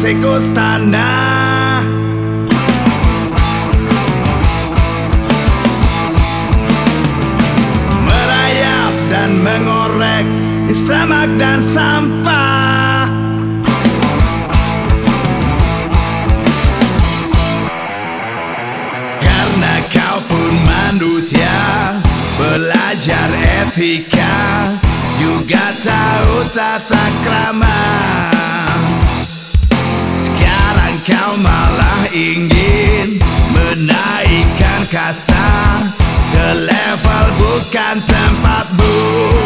tikus tanah. Merayap dan mengorek di semak dan sampah. Karena kau pun manusia, belajar etika, juga tahu tata krama. Sekarang kau malah ingin menaikkan kasta ke level bukan tempatmu.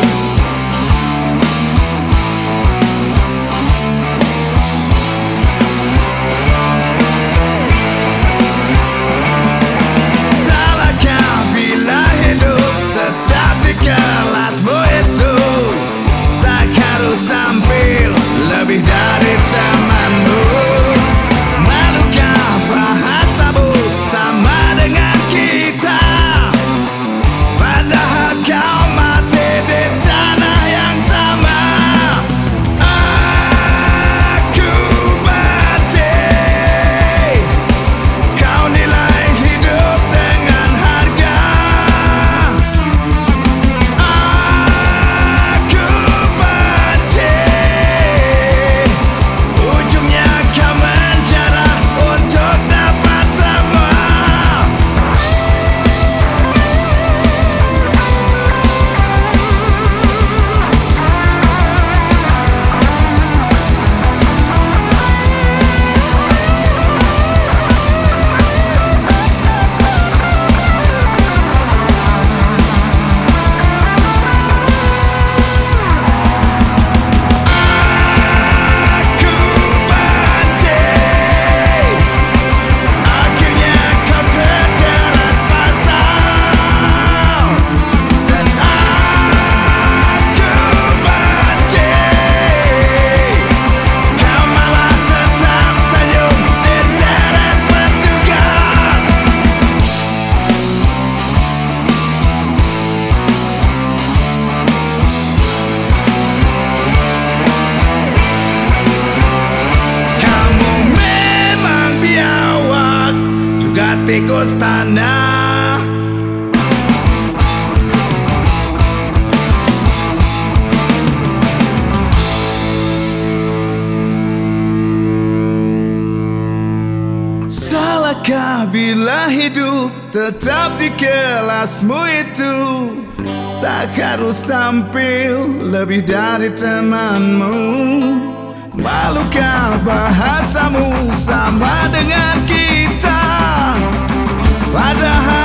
Salahkah bila hidup tetap di kelasmu itu? Tak harus tampil lebih dari temanmu. Manukah bahasamu sama dengan kita? Padahal kau mati di tanah yang sama. Aku benci kau nilai hidup dengan harga. Aku benci ujungnya kau menjara untuk dapat semua. Aku benci akhirnya kau terjerat pasal. Dan aku benci kau malah tetap senyum diseret petugas. Kamu memang biawak, juga tikus tanah. Salahkah bila hidup tetap di kelasmu itu? Tak harus tampil lebih dari temanmu. Malukah bahasamu sama dengan kita? Padahal